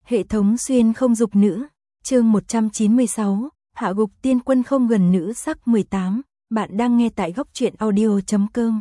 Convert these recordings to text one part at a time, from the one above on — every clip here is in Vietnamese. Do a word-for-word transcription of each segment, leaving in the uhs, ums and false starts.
Hệ thống xuyên không dục nữ, chương một trăm chín mươi sáu, hạ gục tiên quân không gần nữ sắc mười tám, bạn đang nghe tại góc truyện audio chấm com.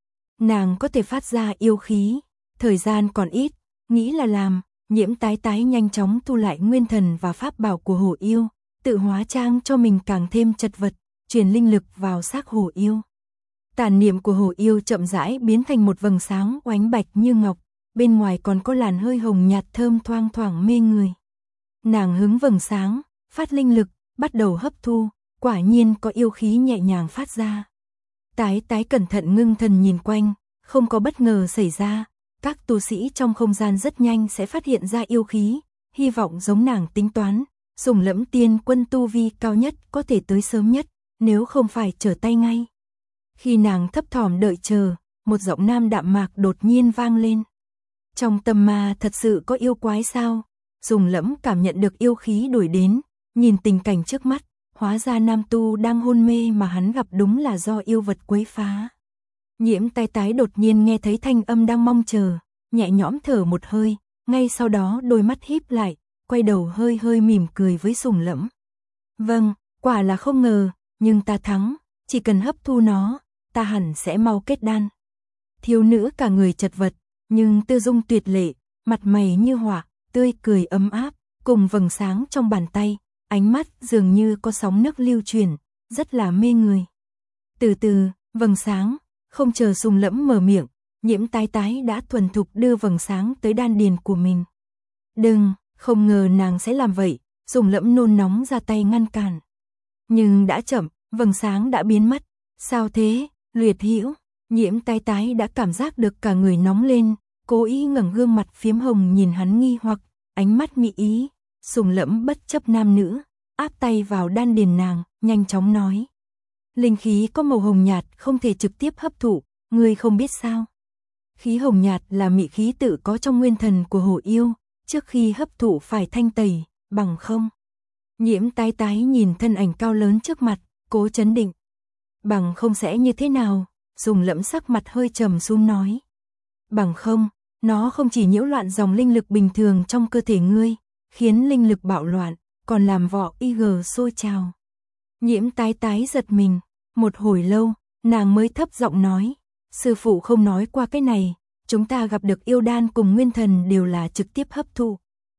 Nàng có thể phát ra yêu khí, thời gian còn ít, nghĩ là làm, Nhiễm Tái Tái nhanh chóng thu lại nguyên thần và pháp bảo của hổ yêu, tự hóa trang cho mình càng thêm chật vật, truyền linh lực vào xác hổ yêu. Tàn niệm của hổ yêu chậm rãi biến thành một vầng sáng oánh bạch như ngọc, bên ngoài còn có làn hơi hồng nhạt thơm thoang thoảng mê người. Nàng hứng vầng sáng, phát linh lực, bắt đầu hấp thu, quả nhiên có yêu khí nhẹ nhàng phát ra. Tái Tái cẩn thận ngưng thần nhìn quanh, không có bất ngờ xảy ra, các tu sĩ trong không gian rất nhanh sẽ phát hiện ra yêu khí, hy vọng giống nàng tính toán, Sùng Lẫm tiên quân tu vi cao nhất có thể tới sớm nhất, nếu không phải trở tay ngay. Khi nàng thấp thỏm đợi chờ, một giọng nam đạm mạc đột nhiên vang lên. Trong tâm ma thật sự có yêu quái sao? Sùng Lẫm cảm nhận được yêu khí đuổi đến, nhìn tình cảnh trước mắt, hóa ra nam tu đang hôn mê mà hắn gặp đúng là do yêu vật quấy phá. Nhiễm Tái Tái đột nhiên nghe thấy thanh âm đang mong chờ, nhẹ nhõm thở một hơi, ngay sau đó đôi mắt híp lại, quay đầu hơi hơi mỉm cười với Sùng Lẫm. Vâng, quả là không ngờ, nhưng ta thắng, chỉ cần hấp thu nó, ta hẳn sẽ mau kết đan. Thiếu nữ cả người chật vật, nhưng tư dung tuyệt lệ, mặt mày như họa, tươi cười ấm áp, cùng vầng sáng trong bàn tay, ánh mắt dường như có sóng nước lưu chuyển, rất là mê người. Từ từ, vầng sáng, không chờ Sùng Lẫm mở miệng, Nhiễm Tái Tái đã thuần thục đưa vầng sáng tới đan điền của mình. Đừng, không ngờ nàng sẽ làm vậy, Sùng Lẫm nôn nóng ra tay ngăn cản. Nhưng đã chậm, vầng sáng đã biến mất. Sao thế, Luyện Hữu? Nhiễm Tái Tái đã cảm giác được cả người nóng lên, cố ý ngẩng gương mặt phiếm hồng nhìn hắn nghi hoặc, ánh mắt mị ý. Sùng Lẫm bất chấp nam nữ, áp tay vào đan điền nàng, nhanh chóng nói. Linh khí có màu hồng nhạt không thể trực tiếp hấp thụ, ngươi không biết sao? Khí hồng nhạt là mị khí tự có trong nguyên thần của hổ yêu, trước khi hấp thụ phải thanh tẩy, bằng không. Nhiễm Tái Tái nhìn thân ảnh cao lớn trước mặt, cố trấn định. Bằng không sẽ như thế nào? Sùng Lẫm sắc mặt hơi trầm xuống nói. Bằng không, nó không chỉ nhiễu loạn dòng linh lực bình thường trong cơ thể ngươi, khiến linh lực bạo loạn, còn làm vỏ y gờ sôi trào. Nhiễm Tái Tái giật mình, một hồi lâu, nàng mới thấp giọng nói, sư phụ không nói qua cái này, chúng ta gặp được yêu đan cùng nguyên thần đều là trực tiếp hấp thụ.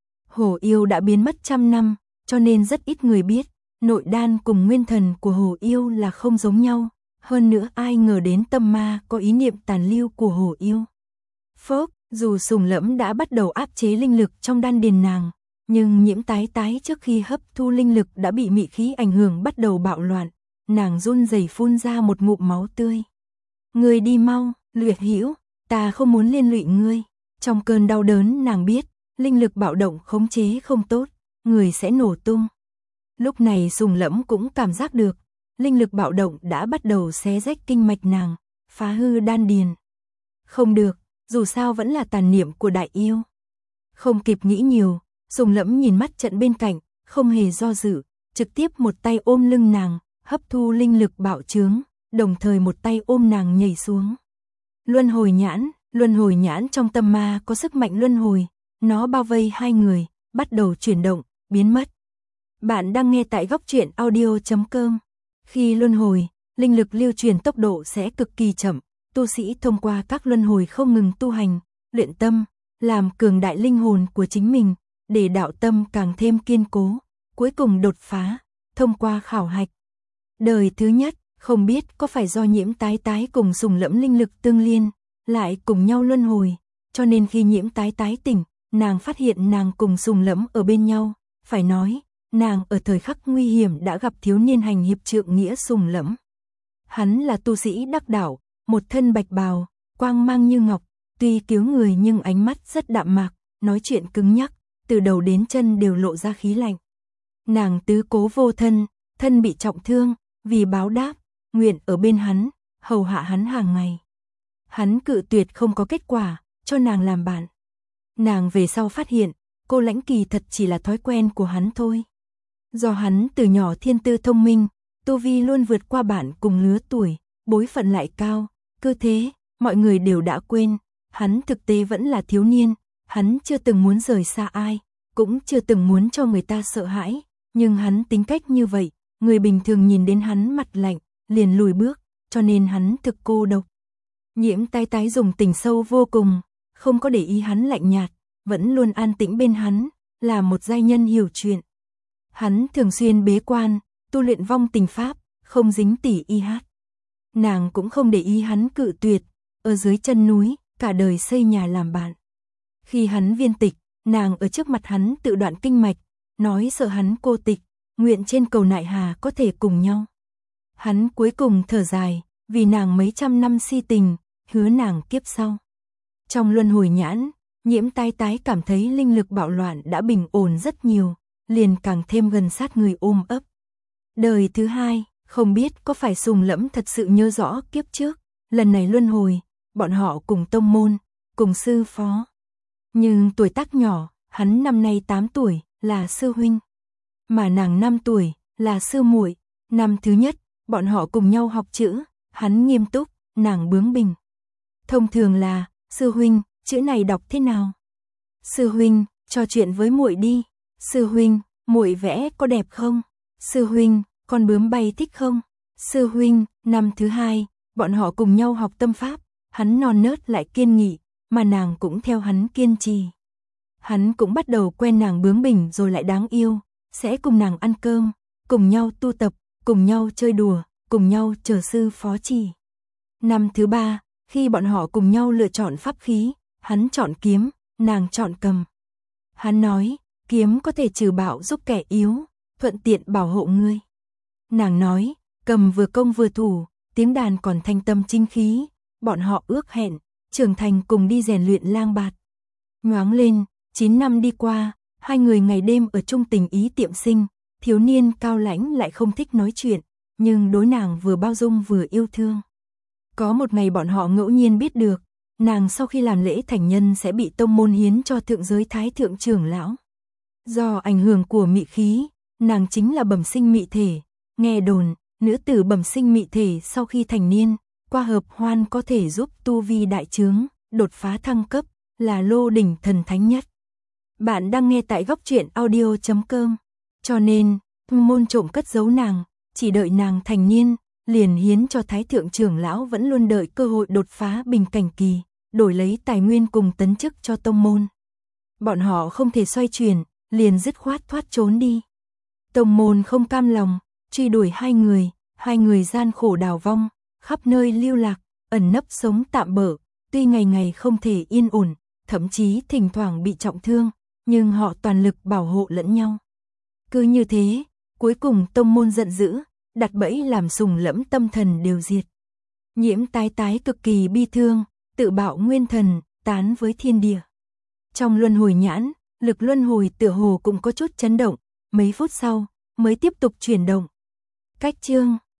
Hổ yêu đã biến mất trăm năm, cho nên rất ít người biết, nội đan cùng nguyên thần của hổ yêu là không giống nhau, hơn nữa ai ngờ đến tâm ma có ý niệm tàn lưu của hổ yêu. Phốc, dù Sùng Lẫm đã bắt đầu áp chế linh lực trong đan điền nàng, nhưng Nhiễm Tái Tái trước khi hấp thu linh lực đã bị mị khí ảnh hưởng bắt đầu bạo loạn, nàng run rẩy phun ra một ngụm máu tươi. Ngươi đi mau, Luyện Hữu, ta không muốn liên lụy ngươi. Trong cơn đau đớn nàng biết, linh lực bạo động khống chế không tốt, người sẽ nổ tung. Lúc này Sùng Lẫm cũng cảm giác được, linh lực bạo động đã bắt đầu xé rách kinh mạch nàng, phá hư đan điền. Không được, dù sao vẫn là tàn niệm của đại yêu. Không kịp nghĩ nhiều, Sùng Lẫm nhìn mắt trận bên cạnh, không hề do dự, trực tiếp một tay ôm lưng nàng, hấp thu linh lực bạo trướng, đồng thời một tay ôm nàng nhảy xuống. Luân hồi nhãn, luân hồi nhãn trong tâm ma có sức mạnh luân hồi, nó bao vây hai người, bắt đầu chuyển động, biến mất. Bạn đang nghe tại góc truyện audio chấm com. Khi luân hồi, linh lực lưu truyền tốc độ sẽ cực kỳ chậm, tu sĩ thông qua các luân hồi không ngừng tu hành, luyện tâm, làm cường đại linh hồn của chính mình, để đạo tâm càng thêm kiên cố, cuối cùng đột phá, thông qua khảo hạch. Đời thứ nhất, không biết có phải do Nhiễm Tái Tái cùng Sùng Lẫm linh lực tương liên, lại cùng nhau luân hồi, cho nên khi Nhiễm Tái Tái tỉnh, nàng phát hiện nàng cùng Sùng Lẫm ở bên nhau, phải nói, nàng ở thời khắc nguy hiểm đã gặp thiếu niên hành hiệp trượng nghĩa Sùng Lẫm. Hắn là tu sĩ đắc đạo, một thân bạch bào, quang mang như ngọc, tuy cứu người nhưng ánh mắt rất đạm mạc, nói chuyện cứng nhắc, từ đầu đến chân đều lộ ra khí lạnh. Nàng tứ cố vô thân, thân bị trọng thương, vì báo đáp, nguyện ở bên hắn, hầu hạ hắn hàng ngày. Hắn cự tuyệt không có kết quả, cho nàng làm bạn. Nàng về sau phát hiện, cô Lãnh Kỳ thật chỉ là thói quen của hắn thôi. Do hắn từ nhỏ thiên tư thông minh, tu vi luôn vượt qua bạn cùng lứa tuổi, bối phận lại cao, cơ thế, mọi người đều đã quên, hắn thực tế vẫn là thiếu niên, hắn chưa từng muốn rời xa ai, cũng chưa từng muốn cho người ta sợ hãi, nhưng hắn tính cách như vậy, người bình thường nhìn đến hắn mặt lạnh, liền lùi bước, cho nên hắn thực cô độc. Nhiễm Tái Tái dùng tình sâu vô cùng, không có để ý hắn lạnh nhạt, vẫn luôn an tĩnh bên hắn, là một giai nhân hiểu chuyện. Hắn thường xuyên bế quan, tu luyện vong tình pháp, không dính tỉ y hát. Nàng cũng không để ý hắn cự tuyệt, ở dưới chân núi, cả đời xây nhà làm bạn. Khi hắn viên tịch, nàng ở trước mặt hắn tự đoạn kinh mạch, nói sợ hắn cô tịch, nguyện trên cầu nại hà có thể cùng nhau. Hắn cuối cùng thở dài, vì nàng mấy trăm năm si tình, hứa nàng kiếp sau. Trong luân hồi nhãn, Nhiễm Tái Tái cảm thấy linh lực bạo loạn đã bình ổn rất nhiều, liền càng thêm gần sát người ôm ấp. Đời thứ hai, không biết có phải Sùng Lẫm thật sự nhớ rõ kiếp trước, lần này luân hồi, bọn họ cùng tông môn, cùng sư phó. Nhưng tuổi tác nhỏ, hắn năm nay tám tuổi, là sư huynh. Mà nàng năm tuổi, là sư muội. Năm thứ nhất, bọn họ cùng nhau học chữ, hắn nghiêm túc, nàng bướng bỉnh. Thông thường là, sư huynh, chữ này đọc thế nào? Sư huynh, trò chuyện với muội đi. Sư huynh, muội vẽ có đẹp không? Sư huynh, con bướm bay thích không? Sư huynh, năm thứ hai, bọn họ cùng nhau học tâm pháp, hắn non nớt lại kiên nghị, mà nàng cũng theo hắn kiên trì. Hắn cũng bắt đầu quen nàng bướng bỉnh rồi lại đáng yêu, sẽ cùng nàng ăn cơm, cùng nhau tu tập, cùng nhau chơi đùa, cùng nhau chờ sư phó chỉ. Năm thứ ba, khi bọn họ cùng nhau lựa chọn pháp khí, hắn chọn kiếm, nàng chọn cầm. Hắn nói, kiếm có thể trừ bạo giúp kẻ yếu, thuận tiện bảo hộ ngươi. Nàng nói, cầm vừa công vừa thủ, tiếng đàn còn thanh tâm chính khí, bọn họ ước hẹn, trưởng thành cùng đi rèn luyện lang bạt. Nhoáng lên, chín năm đi qua, hai người ngày đêm ở chung tình ý tiệm sinh, thiếu niên cao lãnh lại không thích nói chuyện, nhưng đối nàng vừa bao dung vừa yêu thương. Có một ngày bọn họ ngẫu nhiên biết được, nàng sau khi làm lễ thành nhân sẽ bị tông môn hiến cho thượng giới thái thượng trưởng lão. Do ảnh hưởng của mị khí, nàng chính là bẩm sinh mị thể, nghe đồn, nữ tử bẩm sinh mị thể sau khi thành niên, qua hợp hoan có thể giúp tu vi đại trướng, đột phá thăng cấp, là lô đỉnh thần thánh nhất. Bạn đang nghe tại góc truyện audio chấm com, cho nên, môn trộm cất giấu nàng, chỉ đợi nàng thành niên, liền hiến cho thái thượng trưởng lão vẫn luôn đợi cơ hội đột phá bình cảnh kỳ, đổi lấy tài nguyên cùng tấn chức cho tông môn. Bọn họ không thể xoay chuyển, liền dứt khoát thoát trốn đi. Tông môn không cam lòng, truy đuổi hai người, hai người gian khổ đào vong, khắp nơi lưu lạc, ẩn nấp sống tạm bợ, tuy ngày ngày không thể yên ổn, thậm chí thỉnh thoảng bị trọng thương, nhưng họ toàn lực bảo hộ lẫn nhau. Cứ như thế, cuối cùng tông môn giận dữ, đặt bẫy làm Sùng Lẫm tâm thần đều diệt. Nhiễm Tái Tái cực kỳ bi thương, tự bạo nguyên thần, tán với thiên địa. Trong luân hồi nhãn, lực luân hồi tựa hồ cũng có chút chấn động, mấy phút sau, mới tiếp tục chuyển động. Cách chương